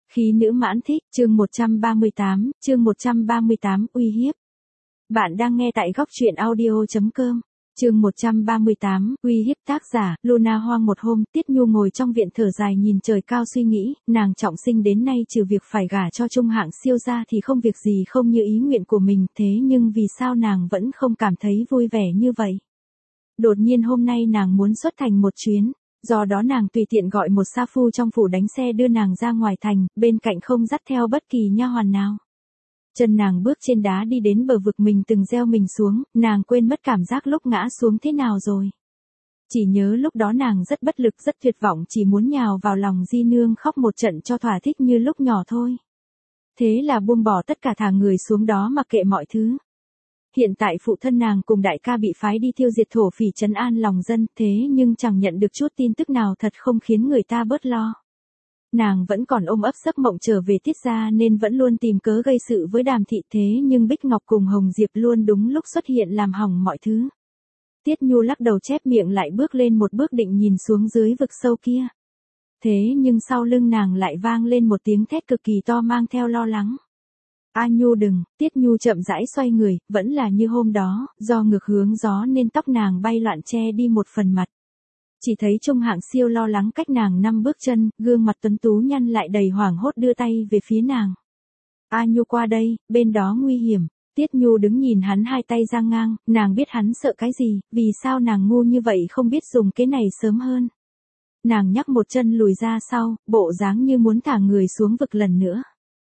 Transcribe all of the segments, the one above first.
Khí nữ mãn thích, chương 138, uy hiếp. Bạn đang nghe tại góc truyện audio.com. Chương 138, uy hiếp. Tác giả, Luna Hoang. Một hôm, Tiết Nhu ngồi trong viện thở dài nhìn trời cao suy nghĩ, nàng trọng sinh đến nay trừ việc phải gả cho Trung Hạng Siêu ra thì không việc gì không như ý nguyện của mình, thế nhưng vì sao nàng vẫn không cảm thấy vui vẻ như vậy? Đột nhiên hôm nay nàng muốn xuất thành một chuyến. Do đó nàng tùy tiện gọi một sa phu trong phủ đánh xe đưa nàng ra ngoài thành, bên cạnh không dắt theo bất kỳ nha hoàn nào. Chân nàng bước trên đá đi đến bờ vực mình từng gieo mình xuống, nàng quên mất cảm giác lúc ngã xuống thế nào rồi. Chỉ nhớ lúc đó nàng rất bất lực rất tuyệt vọng, chỉ muốn nhào vào lòng di nương khóc một trận cho thỏa thích như lúc nhỏ thôi. Thế là buông bỏ tất cả thả người xuống đó mặc kệ mọi thứ. Hiện tại phụ thân nàng cùng đại ca bị phái đi tiêu diệt thổ phỉ trấn an lòng dân, thế nhưng chẳng nhận được chút tin tức nào, thật không khiến người ta bớt lo. Nàng vẫn còn ôm ấp giấc mộng trở về Tiết gia nên vẫn luôn tìm cớ gây sự với Đàm thị, thế nhưng Bích Ngọc cùng Hồng Diệp luôn đúng lúc xuất hiện làm hỏng mọi thứ. Tiết Nhu lắc đầu chép miệng lại bước lên một bước định nhìn xuống dưới vực sâu kia. Thế nhưng sau lưng nàng lại vang lên một tiếng thét cực kỳ to mang theo lo lắng. A Nhu đừng. Tiết Nhu chậm rãi xoay người, vẫn là như hôm đó, do ngược hướng gió nên tóc nàng bay loạn che đi một phần mặt. Chỉ thấy Trung Hạng Siêu lo lắng cách nàng 5 bước chân, gương mặt tuấn tú nhăn lại đầy hoảng hốt đưa tay về phía nàng. A Nhu qua đây, bên đó nguy hiểm. Tiết Nhu đứng nhìn hắn hai tay giang ngang, nàng biết hắn sợ cái gì, vì sao nàng ngu như vậy không biết dùng cái này sớm hơn. Nàng nhắc một chân lùi ra sau, bộ dáng như muốn thả người xuống vực lần nữa.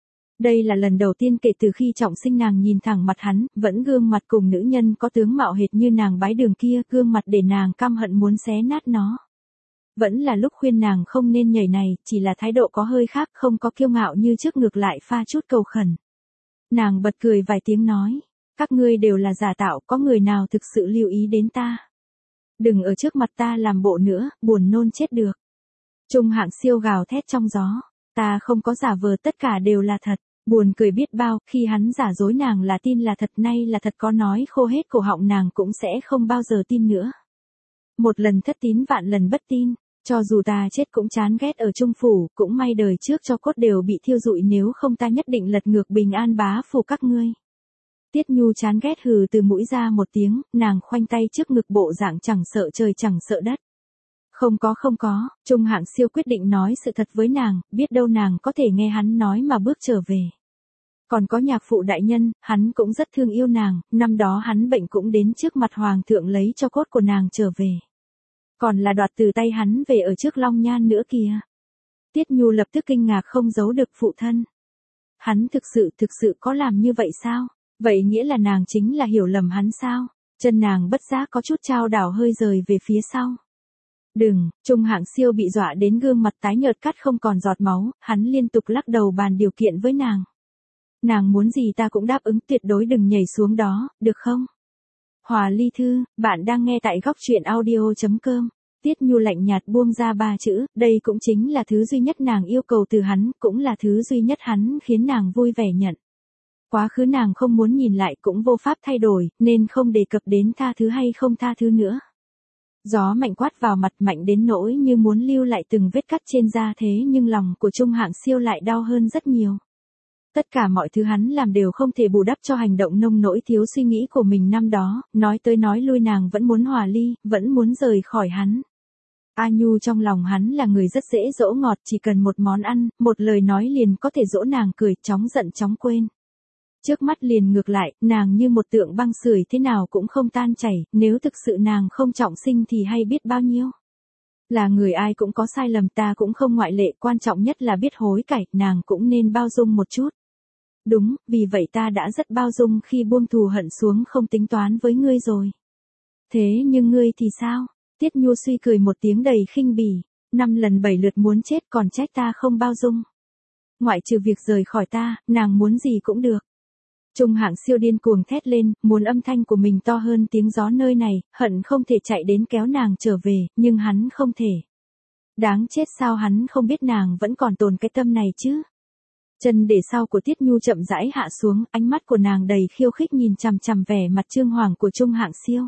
Đây là lần đầu tiên kể từ khi trọng sinh nàng nhìn thẳng mặt hắn, vẫn gương mặt cùng nữ nhân có tướng mạo hệt như nàng bái đường kia, gương mặt để nàng căm hận muốn xé nát nó. Vẫn là lúc khuyên nàng không nên nhảy này, chỉ là thái độ có hơi khác, không có kiêu ngạo như trước, ngược lại pha chút cầu khẩn. Nàng bật cười vài tiếng nói, các ngươi đều là giả tạo, có người nào thực sự lưu ý đến ta? Đừng ở trước mặt ta làm bộ nữa, buồn nôn chết được. Trung Hạng Siêu gào thét trong gió, ta không có giả vờ, tất cả đều là thật. Buồn cười biết bao, khi hắn giả dối nàng là tin là thật, nay là thật, có nói khô hết cổ họng nàng cũng sẽ không bao giờ tin nữa. Một lần thất tín vạn lần bất tin, cho dù ta chết cũng chán ghét ở Trung phủ, cũng may đời trước cho cốt đều bị thiêu rụi, nếu không ta nhất định lật ngược bình an bá phủ các ngươi. Tiết Nhu chán ghét hừ từ mũi ra một tiếng, nàng khoanh tay trước ngực bộ dạng chẳng sợ trời chẳng sợ đất. Không có, Trung Hạng Siêu quyết định nói sự thật với nàng, biết đâu nàng có thể nghe hắn nói mà bước trở về. Còn có nhạc phụ đại nhân, hắn cũng rất thương yêu nàng, năm đó hắn bệnh cũng đến trước mặt hoàng thượng lấy cho cốt của nàng trở về. Còn là đoạt từ tay hắn về ở trước Long Nhan nữa kìa. Tiết Nhu lập tức kinh ngạc không giấu được, phụ thân. Hắn thực sự có làm như vậy sao? Vậy nghĩa là nàng chính là hiểu lầm hắn sao? Chân nàng bất giác có chút chao đảo hơi rời về phía sau. Đừng. Trung Hạng Siêu bị dọa đến gương mặt tái nhợt cắt không còn giọt máu, hắn liên tục lắc đầu bàn điều kiện với nàng. Nàng muốn gì ta cũng đáp ứng, tuyệt đối đừng nhảy xuống đó, được không? Hòa ly thư, bạn đang nghe tại góc truyện audio.com. Tiết Nhu lạnh nhạt buông ra 3 chữ, đây cũng chính là thứ duy nhất nàng yêu cầu từ hắn, cũng là thứ duy nhất hắn khiến nàng vui vẻ nhận. Quá khứ nàng không muốn nhìn lại, cũng vô pháp thay đổi, nên không đề cập đến tha thứ hay không tha thứ nữa. Gió mạnh quát vào mặt, mạnh đến nỗi như muốn lưu lại từng vết cắt trên da, thế nhưng lòng của Trung Hạng Siêu lại đau hơn rất nhiều. Tất cả mọi thứ hắn làm đều không thể bù đắp cho hành động nông nỗi thiếu suy nghĩ của mình năm đó, nói tới nói lui nàng vẫn muốn hòa ly, vẫn muốn rời khỏi hắn. A Nhu trong lòng hắn là người rất dễ dỗ ngọt, chỉ cần một món ăn, một lời nói liền có thể dỗ nàng cười, chóng giận chóng quên. Trước mắt liền ngược lại, nàng như một tượng băng sưởi thế nào cũng không tan chảy, nếu thực sự nàng không trọng sinh thì hay biết bao nhiêu. Là người ai cũng có sai lầm, ta cũng không ngoại lệ, quan trọng nhất là biết hối cải, nàng cũng nên bao dung một chút. Đúng, vì vậy ta đã rất bao dung khi buông thù hận xuống, không tính toán với ngươi rồi. Thế nhưng ngươi thì sao? Tiết Nhu suy cười một tiếng đầy khinh bỉ, 5 lần 7 lượt muốn chết còn trách ta không bao dung. Ngoại trừ việc rời khỏi ta, nàng muốn gì cũng được. Trung Hạng Siêu điên cuồng thét lên, muốn âm thanh của mình to hơn tiếng gió nơi này, hận không thể chạy đến kéo nàng trở về, nhưng hắn không thể. Đáng chết, sao hắn không biết nàng vẫn còn tồn cái tâm này chứ? Chân để sau của Tiết Nhu chậm rãi hạ xuống, ánh mắt của nàng đầy khiêu khích nhìn chằm chằm vẻ mặt trương hoàng của Trung Hạng Siêu.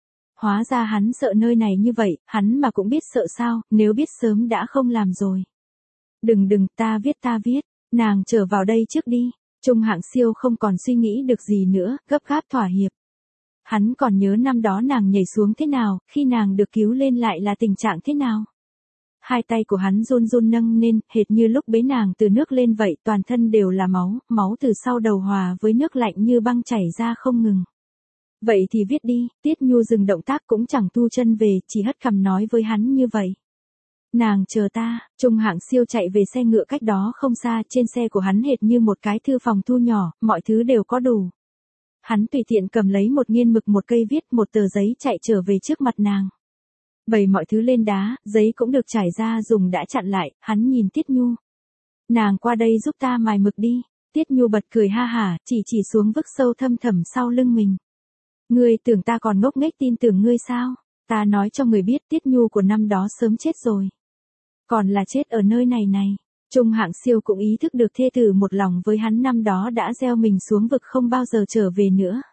Hóa ra hắn sợ nơi này như vậy, hắn mà cũng biết sợ sao, nếu biết sớm đã không làm rồi. Đừng, ta viết. Nàng trở vào đây trước đi. Trung Hạng Siêu không còn suy nghĩ được gì nữa, gấp gáp thỏa hiệp. Hắn còn nhớ năm đó nàng nhảy xuống thế nào, khi nàng được cứu lên lại là tình trạng thế nào. Hai tay của hắn run run nâng lên, hệt như lúc bế nàng từ nước lên vậy, toàn thân đều là máu, máu từ sau đầu hòa với nước lạnh như băng chảy ra không ngừng. Vậy thì viết đi, Tiết Nhu dừng động tác cũng chẳng thu chân về, chỉ hất cằm nói với hắn như vậy. Nàng chờ ta. Trung Hạng Siêu chạy về xe ngựa cách đó không xa, trên xe của hắn hệt như một cái thư phòng thu nhỏ, mọi thứ đều có đủ. Hắn tùy tiện cầm lấy một nghiên mực, một cây viết, một tờ giấy, chạy trở về trước mặt nàng. Bày mọi thứ lên đá, giấy cũng được trải ra dùng đã chặn lại, hắn nhìn Tiết Nhu. Nàng qua đây giúp ta mài mực đi. Tiết Nhu bật cười ha hả, chỉ xuống vực sâu thâm thẳm sau lưng mình. Ngươi tưởng ta còn ngốc nghếch tin tưởng ngươi sao? Ta nói cho người biết, Tiết Nhu của năm đó sớm chết rồi. Còn là chết ở nơi này này. Trung Hạng Siêu cũng ý thức được thê tử một lòng với hắn năm đó đã gieo mình xuống vực không bao giờ trở về nữa.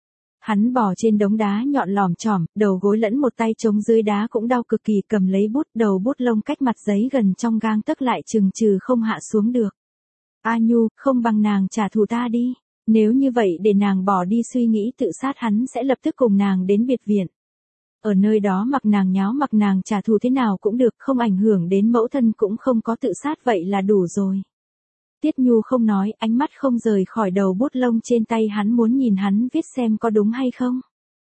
Hắn bò trên đống đá nhọn lòm chỏm, đầu gối lẫn một tay chống dưới đá cũng đau cực kỳ, cầm lấy bút, đầu bút lông cách mặt giấy gần trong gang tấc lại chừng chừ không hạ xuống được. A Nhu, không bằng nàng trả thù ta đi. Nếu như vậy để nàng bỏ đi suy nghĩ tự sát, hắn sẽ lập tức cùng nàng đến biệt viện. Ở nơi đó mặc nàng nháo, mặc nàng trả thù thế nào cũng được, không ảnh hưởng đến mẫu thân, cũng không có tự sát, vậy là đủ rồi. Tiết Nhu không nói, ánh mắt không rời khỏi đầu bút lông trên tay hắn, muốn nhìn hắn viết xem có đúng hay không.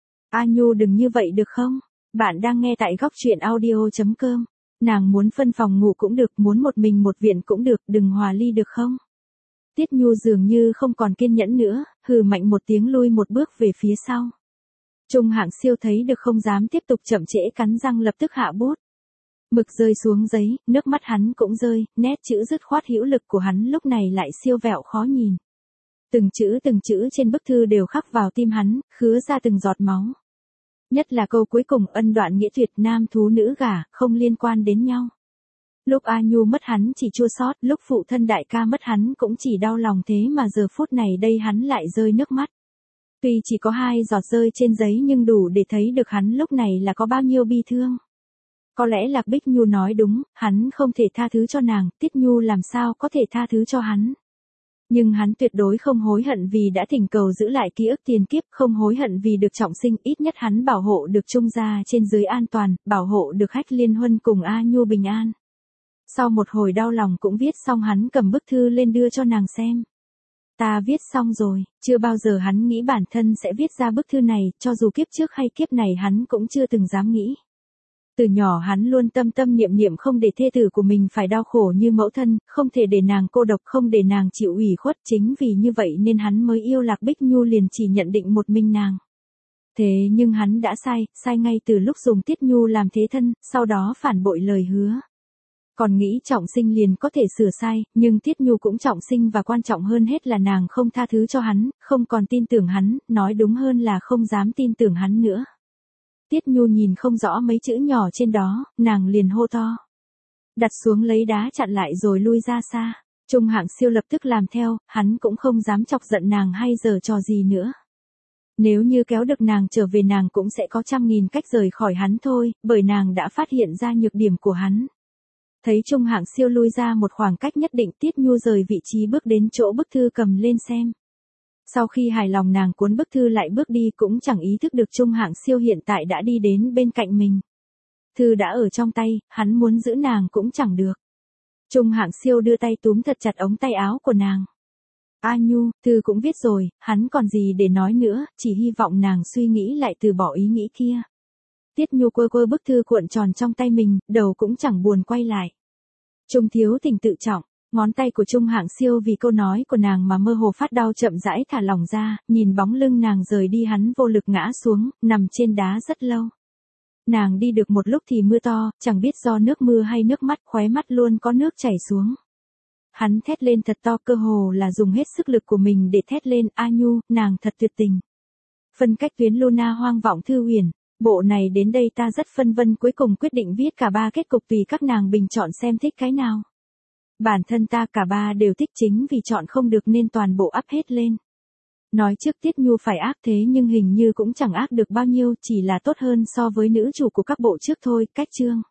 A Nhu đừng như vậy được không? Bạn đang nghe tại góc truyện audio.com. Nàng muốn phân phòng ngủ cũng được, muốn một mình một viện cũng được, đừng hòa ly được không? Tiết Nhu dường như không còn kiên nhẫn nữa, hừ mạnh một tiếng lui một bước về phía sau. Trung Hạng Siêu thấy được không dám tiếp tục chậm trễ, cắn răng lập tức hạ bút. Mực rơi xuống giấy, nước mắt hắn cũng rơi, nét chữ dứt khoát hữu lực của hắn lúc này lại siêu vẹo khó nhìn. Từng chữ trên bức thư đều khắc vào tim hắn, khứa ra từng giọt máu. Nhất là câu cuối cùng, ân đoạn nghĩa tuyệt, nam thú nữ gả, không liên quan đến nhau. Lúc A Nhu mất hắn chỉ chua xót, lúc phụ thân đại ca mất hắn cũng chỉ đau lòng, thế mà giờ phút này đây hắn lại rơi nước mắt. Tuy chỉ có 2 giọt rơi trên giấy nhưng đủ để thấy được hắn lúc này là có bao nhiêu bi thương. Có lẽ Lạc Bích Nhu nói đúng, hắn không thể tha thứ cho nàng, Tiết Nhu làm sao có thể tha thứ cho hắn. Nhưng hắn tuyệt đối không hối hận vì đã thỉnh cầu giữ lại ký ức tiền kiếp, không hối hận vì được trọng sinh, ít nhất hắn bảo hộ được Trung gia trên dưới an toàn, bảo hộ được Hách Liên Huân cùng A Nhu bình an. Sau một hồi đau lòng cũng viết xong, hắn cầm bức thư lên đưa cho nàng xem. Ta viết xong rồi. Chưa bao giờ hắn nghĩ bản thân sẽ viết ra bức thư này, cho dù kiếp trước hay kiếp này hắn cũng chưa từng dám nghĩ. Từ nhỏ hắn luôn tâm tâm niệm niệm không để thê tử của mình phải đau khổ như mẫu thân, không thể để nàng cô độc, không để nàng chịu ủy khuất, chính vì như vậy nên hắn mới yêu Lạc Bích Nhu, liền chỉ nhận định một mình nàng. Thế nhưng hắn đã sai ngay từ lúc dùng Tiết Nhu làm thế thân, sau đó phản bội lời hứa. Còn nghĩ trọng sinh liền có thể sửa sai, nhưng Tiết Nhu cũng trọng sinh và quan trọng hơn hết là nàng không tha thứ cho hắn, không còn tin tưởng hắn, nói đúng hơn là không dám tin tưởng hắn nữa. Tiết Nhu nhìn không rõ mấy chữ nhỏ trên đó, nàng liền hô to. Đặt xuống lấy đá chặn lại rồi lui ra xa. Trung Hạng Siêu lập tức làm theo, hắn cũng không dám chọc giận nàng hay giở trò gì nữa. Nếu như kéo được nàng trở về, nàng cũng sẽ có 100.000 cách rời khỏi hắn thôi, bởi nàng đã phát hiện ra nhược điểm của hắn. Thấy Trung Hạng Siêu lui ra một khoảng cách nhất định, Tiết Nhu rời vị trí bước đến chỗ bức thư cầm lên xem. Sau khi hài lòng nàng cuốn bức thư lại bước đi, cũng chẳng ý thức được Trung Hạng Siêu hiện tại đã đi đến bên cạnh mình. Thư đã ở trong tay, hắn muốn giữ nàng cũng chẳng được. Trung Hạng Siêu đưa tay túm thật chặt ống tay áo của nàng. A Nhu, thư cũng viết rồi, hắn còn gì để nói nữa, chỉ hy vọng nàng suy nghĩ lại, từ bỏ ý nghĩ kia. Tiết Nhu quơ bức thư cuộn tròn trong tay mình, đầu cũng chẳng buồn quay lại. Trung thiếu tình tự trọng, ngón tay của Trung Hạng Siêu vì câu nói của nàng mà mơ hồ phát đau chậm rãi thả lỏng ra, nhìn bóng lưng nàng rời đi hắn vô lực ngã xuống, nằm trên đá rất lâu. Nàng đi được một lúc thì mưa to, chẳng biết do nước mưa hay nước mắt, khóe mắt luôn có nước chảy xuống. Hắn thét lên thật to, cơ hồ là dùng hết sức lực của mình để thét lên, A Nhu, nàng thật tuyệt tình. Phân cách tuyến Luna hoang vọng thư huyền. Bộ này đến đây ta rất phân vân, cuối cùng quyết định viết cả 3 kết cục, tùy các nàng bình chọn xem thích cái nào. Bản thân ta cả 3 đều thích, chính vì chọn không được nên toàn bộ ắp hết lên. Nói trước Tiết Nhu phải ác thế nhưng hình như cũng chẳng ác được bao nhiêu, chỉ là tốt hơn so với nữ chủ của các bộ trước thôi. Cách chương